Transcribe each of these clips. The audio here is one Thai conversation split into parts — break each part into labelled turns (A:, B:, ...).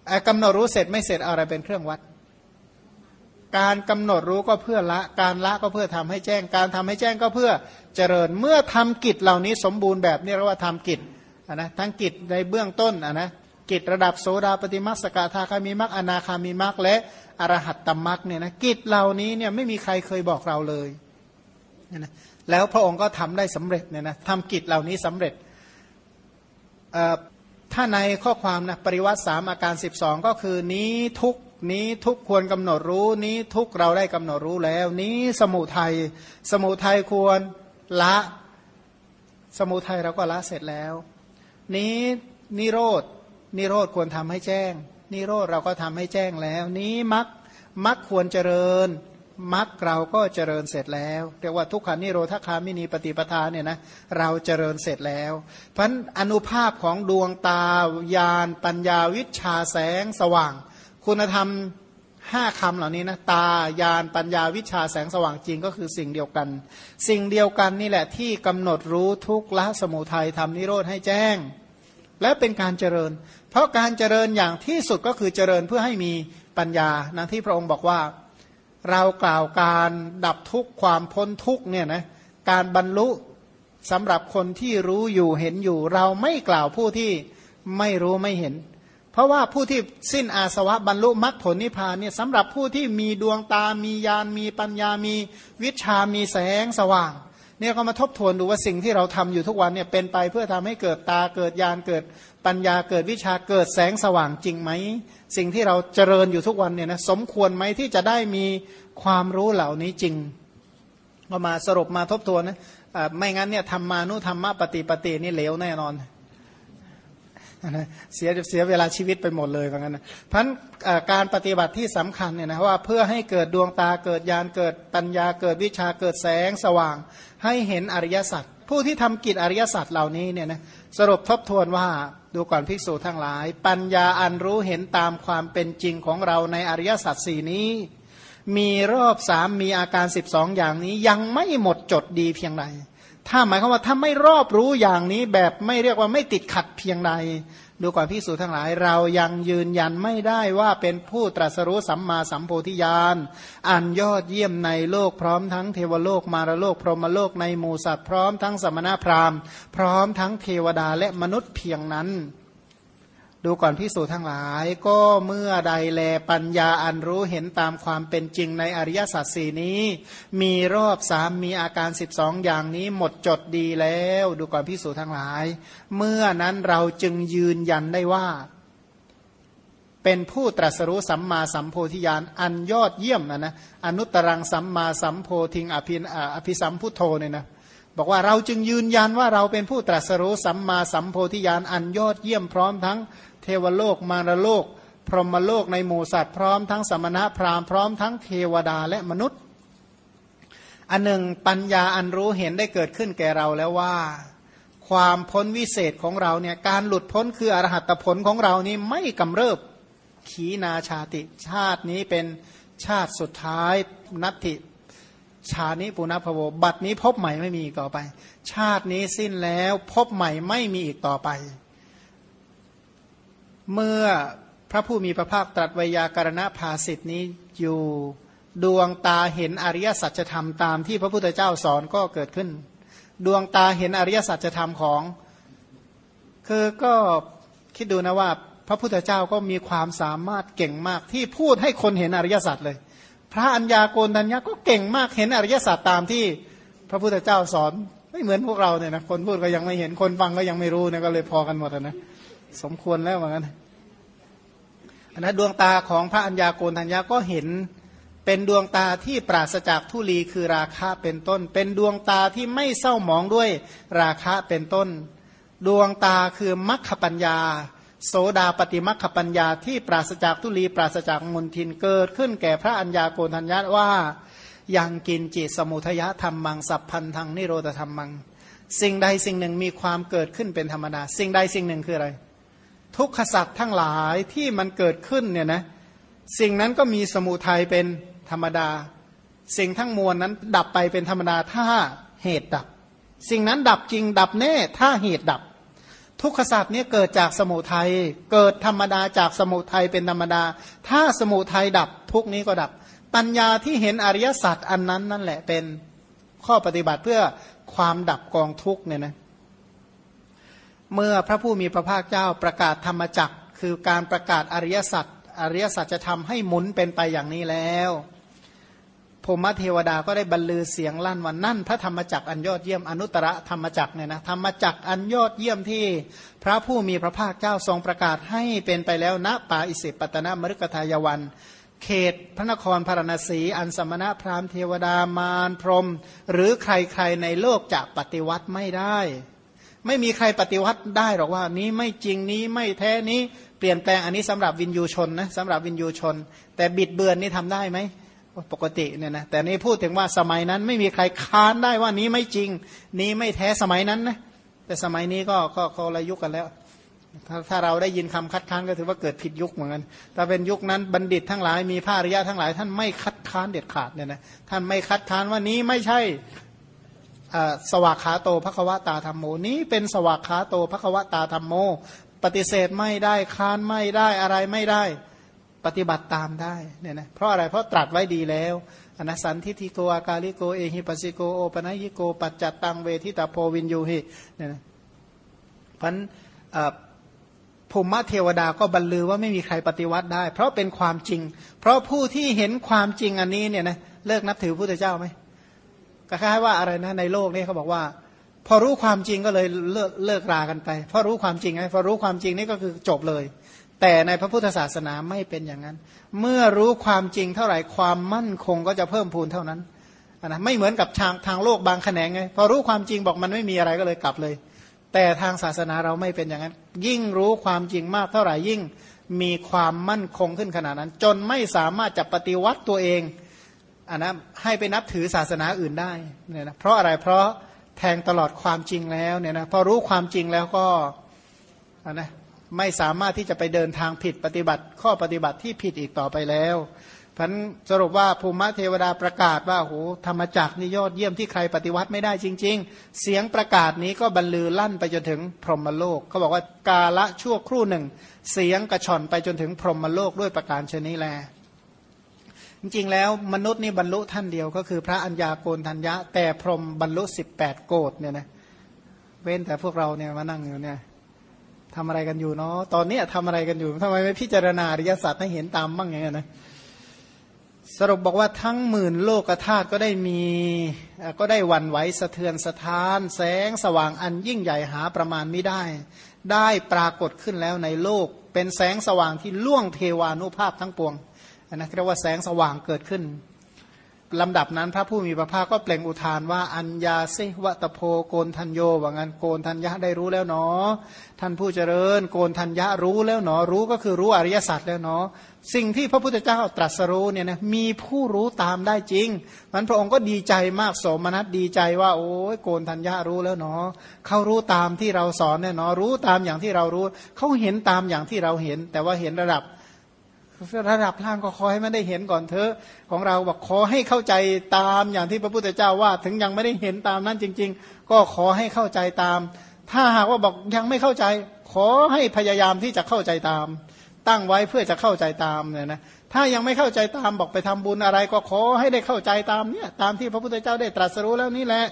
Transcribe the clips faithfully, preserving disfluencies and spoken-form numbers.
A: กำหนดรู้เสร็จไม่เสร็จอะไรเป็นเครื่องวัดการกำหนดรู้ก็เพื่อละการละก็เพื่อทำให้แจ้งการทำให้แจ้งก็เพื่อเจริญเมื่อทำกิจเหล่านี้สมบูรณ์แบบนี้เรียกว่าทำกิจนะทั้งกิจในเบื้องต้นนะกิจระดับโสดาปฏิมัคสกทาคามีมัคอนาคามีมัคและอรหัตตมัคเนี่ยนะกิจเหล่านี้เนี่ยไม่มีใครเคยบอกเราเลยนะแล้วพระองค์ก็ทำได้สำเร็จเนี่ยนะทำกิจเหล่านี้สำเร็จถ้าในข้อความนะปริวัติสามอาการสิบสองก็คือนี้ทุกนี้ทุกควรกำหนดรู้นี้ทุกเราได้กำหนดรู้แล้วนี้สมุทัยสมุทัยควรละสมุทัยเราก็ละเสร็จแล้วนี้นิโรธนิโรธควรทำให้แจ้งนิโรธเราก็ทำให้แจ้งแล้วนี้มรรคมรรคควรเจริญมรรคเราก็เจริญเสร็จแล้วเรียกว่าทุกขานิโรธคามินีปฏิปทาเนี่ยนะเราเจริญเสร็จแล้วเพราะอนุภาพของดวงตาญาณปัญญาวิชาแสงสว่างคุณธรรมห้าคำเหล่านี้นะตาญาณปัญญาวิชาแสงสว่างจริงก็คือสิ่งเดียวกันสิ่งเดียวกันนี่แหละที่กำหนดรู้ทุกข์ละสมุทัยทำนิโรธให้แจ้งและเป็นการเจริญเพราะการเจริญอย่างที่สุดก็คือเจริญเพื่อให้มีปัญญานะที่พระองค์บอกว่าเรากล่าวการดับทุกข์ความพ้นทุกข์เนี่ยนะการบรรลุสำหรับคนที่รู้อยู่เห็นอยู่เราไม่กล่าวผู้ที่ไม่รู้ไม่เห็นเพราะว่าผู้ที่สิ้นอาสวะบรรลุมรรคผลนิพพานเนี่ยสำหรับผู้ที่มีดวงตามีญาณมีปัญญามีวิชามีแสงสว่างเนี่ยก็มาทบทวนดูว่าสิ่งที่เราทำอยู่ทุกวันเนี่ยเป็นไปเพื่อทำให้เกิดตาเกิดญาณเกิดปัญญาเกิดวิชาเกิดแสงสว่างจริงไหมสิ่งที่เราเจริญอยู่ทุกวันเนี่ยนะสมควรไหมที่จะได้มีความรู้เหล่านี้จริงก็มาสรุปมาทบทวนนะไม่งั้นเนี่ยธรรมานุธรรมปฏิปตินี่เหลวแน่นอนเสียเสียเวลาชีวิตไปหมดเลยว่างั้นนะเพราะฉะนั้นการปฏิบัติที่สำคัญเนี่ยนะว่าเพื่อให้เกิดดวงตาเกิดญาณเกิดปัญญาเกิดวิชาเกิดแสงสว่างให้เห็นอริยสัจผู้ที่ทำกิจอริยสัจเหล่านี้เนี่ยนะสรุปทบทวนว่าดูก่อนภิกษุทั้งหลายปัญญาอันรู้เห็นตามความเป็นจริงของเราในอริยสัจสี่นี้มีรอบสามมีอาการสิบสองอย่างนี้ยังไม่หมดจดดีเพียงใดถ้าหมายความว่าถ้าไม่รอบรู้อย่างนี้แบบไม่เรียกว่าไม่ติดขัดเพียงใดดูก่อนภิกษุทั้งหลายเรายังยืนยันไม่ได้ว่าเป็นผู้ตรัสรู้สัมมาสัมโพธิญาณอันยอดเยี่ยมในโลกพร้อมทั้งเทวโลกมารโลกพรหมโลกในหมู่สัตว์พร้อมทั้งสมณพราหมณ์พร้อมทั้งเทวดาและมนุษย์เพียงนั้นดูก่อนภิกษุทั้งหลายก็เมื่อใดแลปัญญาอันรู้เห็นตามความเป็นจริงในอริยสัจสี่นี้มีรอบสามมีอาการสิบสองอย่างนี้หมดจดดีแล้วดูก่อนภิกษุทั้งหลายเมื่อนั้นเราจึงยืนยันได้ว่าเป็นผู้ตรัสรู้สัมมาสัมโพธิญาณอันยอดเยี่ยมนะนะอนุตตรังสัมมาสัมโพธิงอภิอภิสัมพุทโธเนี่ยนะบอกว่าเราจึงยืนยันว่าเราเป็นผู้ตรัสรู้สัมมาสัมโพธิญาณอันยอดเยี่ยมพร้อมทั้งเทวโลกมารโลกพรหมโลกในหมู่สัตว์พร้อมทั้งสมณพราหมณ์พร้อมทั้งเทวดาและมนุษย์อันหนึ่งปัญญาอันรู้เห็นได้เกิดขึ้นแก่เราแล้วว่าความพ้นวิเศษของเราเนี่ยการหลุดพ้นคืออรหัตผลของเรานี้ไม่กำเริบขีนาชาติชาตินี้เป็นชาติสุดท้ายนัตถิชานิปุณพโวบัดนี้พบใหม่ไม่มีอีกต่อไปชาตินี้สิ้นแล้วพบใหม่ไม่มีอีกต่อไปเมื่อพระผู้มีพระภาคตรัสไวยากรณภาสิทธินี้อยู่ดวงตาเห็นอริยสัจธรรมตามที่พระพุทธเจ้าสอนก็เกิดขึ้นดวงตาเห็นอริยสัจธรรมของคือก็คิดดูนะว่าพระพุทธเจ้าก็มีความสามารถเก่งมากที่พูดให้คนเห็นอริยสัจเลยพระัญญาโกณทัญญาก็เก่งมากเห็นอริยสัจตามที่พระพุทธเจ้าสอนไม่เหมือนพวกเราเนี่ยนะคนพูดก็ยังไม่เห็นคนฟังก็ยังไม่รู้เนี่ยก็เลยพอกันหมดนะสมควรแล้วเหมือนกันอันนั้นดวงตาของพระัญญาโกณทัญญาก็เห็นเป็นดวงตาที่ปราศจากทุลีคือราคะเป็นต้นเป็นดวงตาที่ไม่เศร้าหมองด้วยราคะเป็นต้นดวงตาคือมัคคปัญญาโสดาปฏิมัคคปัญญาที่ปราศจากทุลีปราศจากมลทินเกิดขึ้นแก่พระัญญาโกณทัญญาว่ายังกินจิตสมุทยธรรมมังสัพพันธังนิโรธธรรมมังสิ่งใดสิ่งหนึ่งมีความเกิดขึ้นเป็นธรรมดาสิ่งใดสิ่งหนึ่งคืออะไรทุกขสัตว์ทั้งหลายที่มันเกิดขึ้นเนี่ยนะสิ่งนั้นก็มีสมุทัยเป็นธรรมดาสิ่งทั้งมวลนั้นดับไปเป็นธรรมดาถ้าเหตุดับสิ่งนั้นดับจริงดับแน่ถ้าเหตุดับทุกขสัตว์นี้เกิดจากสมุทัยเกิดธรรมดาจากสมุทัยเป็นธรรมดาถ้าสมุทัยดับทุกนี้ก็ดับปัญญาที่เห็นอริยสัจอันนั้นนั่นแหละเป็นข้อปฏิบัติเพื่อความดับกองทุกข์เนี่ยนะเมื่อพระผู้มีพระภาคเจ้าประกาศธรรมจักรคือการประกาศอริยสัจอริยสัจจะทำให้หมุนเป็นไปอย่างนี้แล้วพรหมเทวดาก็ได้บรรลือเสียงลั่นว่านั่นพระธรรมจักรอันยอดเยี่ยมอนุตตรธรรมจักรเนี่ยนะธรรมจักรอันยอดเยี่ยมที่พระผู้มีพระภาคเจ้าทรงประกาศให้เป็นไปแล้วณป่าอิสิปตนมฤคทายวันเขตพระนครพาราณสีอันสมณะพราหมณ์เทวดามารพรหมหรือใครๆในโลกจะปฏิวัติไม่ได้ไม่มีใครปฏิวัติได้หรอกว่านี้ไม่จริงนี้ไม่แท้นี้เปลี่ยนแปลงอันนี้สำหรับวินยูชนนะสำหรับวินยูชนแต่บิดเบือนนี่ทำได้ไหมปกติเนี่ยนะแต่นี่พูดถึงว่าสมัยนั้นไม่มีใครค้านได้ว่านี้ไม่จริงนี้ไม่แท้สมัยนั้นนะแต่สมัยนี้ก็ก็คนละยุคกันแล้วถ้าถ้าเราได้ยินคำคัดค้านก็ถือว่าเกิดผิดยุคเหมือนกันถ้าเป็นยุคนั้นบัณฑิตทั้งหลายมีพระอริยะทั้งหลายท่านไม่คัดค้านเด็ดขาดเนี่ยนะท่านไม่คัดค้านว่านี้ไม่ใช่สวากขาโตภควตาธัมโมนี้เป็นสวากขาโตภควตาธัมโมปฏิเสธไม่ได้ค้านไม่ได้อะไรไม่ได้ปฏิบัติตามได้เนี่ยนะเพราะอะไรเพราะตรัสไว้ดีแล้วอนัสสันทิฏฐิโกอากาลิโกเอหิปัสสิโกโอปนัยยิโกปัจจัตตังเวทิตาโพวินยูหิเนี่ยนะพันภูมิเทวดาก็บรรลือว่าไม่มีใครปฏิวัติได้เพราะเป็นความจริงเพราะผู้ที่เห็นความจริงอันนี้เนี่ยนะเลิกนับถือพระพุทธเจ้าไหมก็คล้ายว่าอะไรนะในโลกนี้เขาบอกว่าพอรู้ความจริงก็เลยเลิกเลิกรากันไปพอรู้ความจริงไงพอรู้ความจริงนี่ก็คือจบเลยแต่ในพระพุทธศาสนาไม่เป็นอย่างนั้นเมื่อรู้ความจริงเท่าไหร่ความมั่นคงก็จะเพิ่มพูนเท่านั้นนะไม่เหมือนกับทางทางโลกบางแขนงไงพอรู้ความจริงบอกมันไม่มีอะไรก็เลยกลับเลยแต่ทางศาสนาเราไม่เป็นอย่างนั้นยิ่งรู้ความจริงมากเท่าไหร่ยิ่งมีความมั่นคงขึ้นขนาดนั้นจนไม่สามารถจะปฏิวัติตัวเองอันนะให้ไปนับถือศาสนาอื่นได้เนี่ยนะเพราะอะไรเพราะแทงตลอดความจริงแล้วเนี่ยนะพอรู้ความจริงแล้วก็อันนะไม่สามารถที่จะไปเดินทางผิดปฏิบัติข้อปฏิบัติที่ผิดอีกต่อไปแล้วพันสรุปว่าภูมิเทวดาประกาศว่าโหธรรมจักรนี่ยอดเยี่ยมที่ใครปฏิวัติไม่ได้จริงๆเสียงประกาศนี้ก็บรรลือลั่นไปจนถึงพรหมโลกเขาบอกว่ากาละชั่วครู่หนึ่งเสียงกระชอนไปจนถึงพรหมโลกด้วยประการชนี้แลจริงๆแล้วมนุษย์นี่บรรลุท่านเดียวก็คือพระอัญญาโกณทัญญะแต่พรหมบรรลุสิบแปดโกฏเนี่ยนะเว้นแต่พวกเราเนี่ยมานั่งอยู่เนี่ยทำอะไรกันอยู่เนาะตอนนี้ทำอะไรกันอยู่ทำไมไม่พิจารณาอริยสัจให้เห็นตามบ้างอย่างเงี้ยนะสรุปบอกว่าทั้งหมื่นโลกธาตุก็ได้มีก็ได้หวั่นไหวสะเทือนสะท้านแสงสว่างอันยิ่งใหญ่หาประมาณไม่ได้ได้ปรากฏขึ้นแล้วในโลกเป็นแสงสว่างที่ล่วงเทวานุภาพทั้งปวงนะเรียกว่าแสงสว่างเกิดขึ้นลำดับนั้นพระผู้มีพระภาคก็เปล่งอุทานว่าอัญญาสิวะตโพโกนทัญโยว่างั้นโกนทัญญะได้รู้แล้วเนาะท่านผู้เจริญโกนทัญญะรู้แล้วเนาะรู้ก็คือรู้อริยสัจแล้วเนาะสิ่งที่พระพุทธเจ้าตรัสรู้เนี่ยนะมีผู้รู้ตามได้จริงมันพระองค์ก็ดีใจมากโสมนัสดีใจว่าโอ้ยโกนทัญญะรู้แล้วเนาะเขารู้ตามที่เราสอนเนี่ยเนาะรู้ตามอย่างที่เรารู้เขาเห็นตามอย่างที่เราเห็นแต่ว่าเห็นระดับระดับล่างก็ขอให้ไม่ได้เห็นก่อนเถอะของเราบอกขอให้เข้าใจตามอย่างที่พระพุทธเจ้าว่าถึงยังไม่ได้เห็นตามนั้นจริงๆก็ขอให้เข้าใจตามถ้าหากว่าบอกยังไม่เข้าใจขอให้พยายามที่จะเข้าใจตามตั้งไว้เพื่อจะเข้าใจตามเนี่ยนะถ้ายังไม่เข้าใจตามบอกไปทำบุญอะไรก็ขอให้ได้เข้าใจตามเนี่ยตามที่พระพุทธเจ้าได้ตรัสรู้แล้วนี่แหละ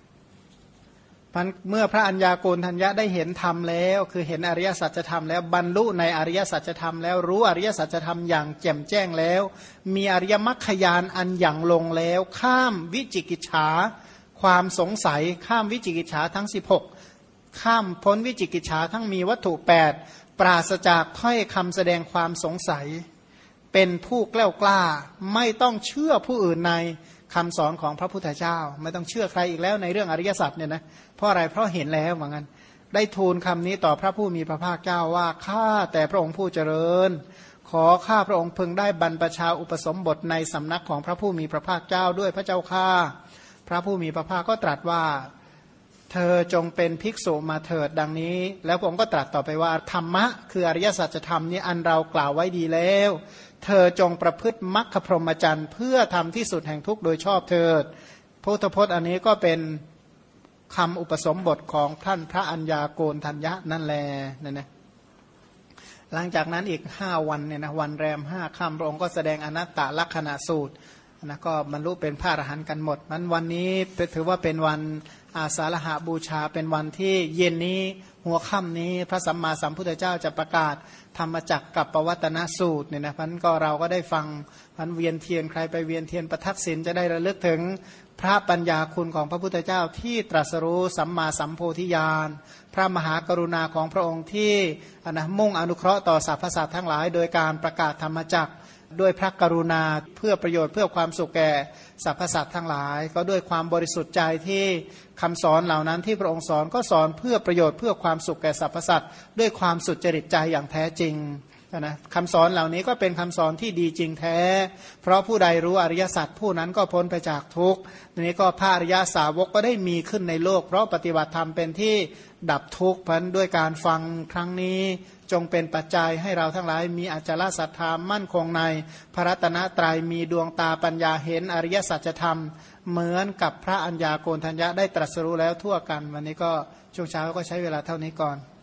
A: เมื่อพระอัญญาโกณทัญญะได้เห็นธรรมแล้วคือเห็นอริยสัจธรรมแล้วบรรลุในอริยสัจธรรมแล้วรู้อริยสัจธรรมอย่างแจ่มแจ้งแล้วมีอริยมรรคญาณอันอย่างลงแล้วข้ามวิจิกิจฉาความสงสัยข้ามวิจิกิจฉาทั้งสิบหกข้ามพ้นวิจิกิจฉาทั้งมีวัตถุแปดปราศจากถ้อยคำแสดงความสงสัยเป็นผู้แกล้วกล้าไม่ต้องเชื่อผู้อื่นในคำสอนของพระพุทธเจ้าไม่ต้องเชื่อใครอีกแล้วในเรื่องอริยสัจเนี่ยนะเพราะอะไรเพราะเห็นแล้วเหมือนกันได้ทูลคำนี้ต่อพระผู้มีพระภาคเจ้าว่าข้าแต่พระองค์ผู้เจริญขอข้าพระองค์พึงได้บรรพชาอุปสมบทในสำนักของพระผู้มีพระภาคเจ้าด้วยพระเจ้าข้าพระผู้มีพระภาคก็ตรัสว่าเธอจงเป็นภิกษุมาเถิดดังนี้แล้วพระองค์ก็ตรัสต่อไปว่าธรรมะคืออริยสัจธรรมนี้อันเรากล่าวไว้ดีแล้วเธอจงประพฤติมรรคพรหมจรรย์เพื่อทำที่สุดแห่งทุกข์โดยชอบเถิดพุทธพจน์อันนี้ก็เป็นคำอุปสมบทของท่านพระัญญาโกณทัญญะนั่นแลนั่นนะหลังจากนั้นอีกห้าวันเนี่ยนะวันแรมห้าค่ำพระองค์ก็แสดงอนัตตลักษณะสูตรนะก็บรรลุเป็นพระอรหันต์กันหมดนั้นวันนี้ถือว่าเป็นวันอาสาฬหบูชาเป็นวันที่เย็นนี้หัวค่ำนี้พระสัมมาสัมพุทธเจ้าจะประกาศธรรมจักรกับปวัตนสูตรเนี่ยนะพันก็เราก็ได้ฟังพันเวียนเทียนใครไปเวียนเทียนประทักษิณจะได้ระลึกถึงพระปัญญาคุณของพระพุทธเจ้าที่ตรัสรู้สัมมาสัมโพธิญาณพระมหากรุณาของพระองค์ที่นะมุ่งอนุเคราะห์ต่อสรรพสัตว์ทั้งหลายโดยการประกาศธรรมจักรด้วยพระกรุณาเพื่อประโยชน์เพื่อความสุขแก่สรรพสัตว์ทั้งหลายก็ด้วยความบริสุทธิ์ใจที่คำสอนเหล่านั้นที่พระองค์สอนก็สอนเพื่อประโยชน์เพื่อความสุขแก่สรรพสัตว์ด้วยความสุจริตใจอย่างแท้จริงนะคำสอนเหล่านี้ก็เป็นคำสอนที่ดีจริงแท้เพราะผู้ใดรู้อริยสัจผู้นั้นก็พ้นไปจากทุกข์ทีนี้ก็พระอริยสาวกก็ได้มีขึ้นในโลกเพราะปฏิบัติธรรมเป็นที่ดับทุกข์พันด้วยการฟังครั้งนี้จงเป็นปัจจัยให้เราทั้งหลายมีอจารศรัทธามั่นคงในพระรัตนตรัยมีดวงตาปัญญาเห็นอริยสัจธรรมเหมือนกับพระัญญาโกณทัญญะได้ตรัสรู้แล้วทั่วกันวันนี้ก็ช่วงเช้าก็ใช้เวลาเท่านี้ก่อน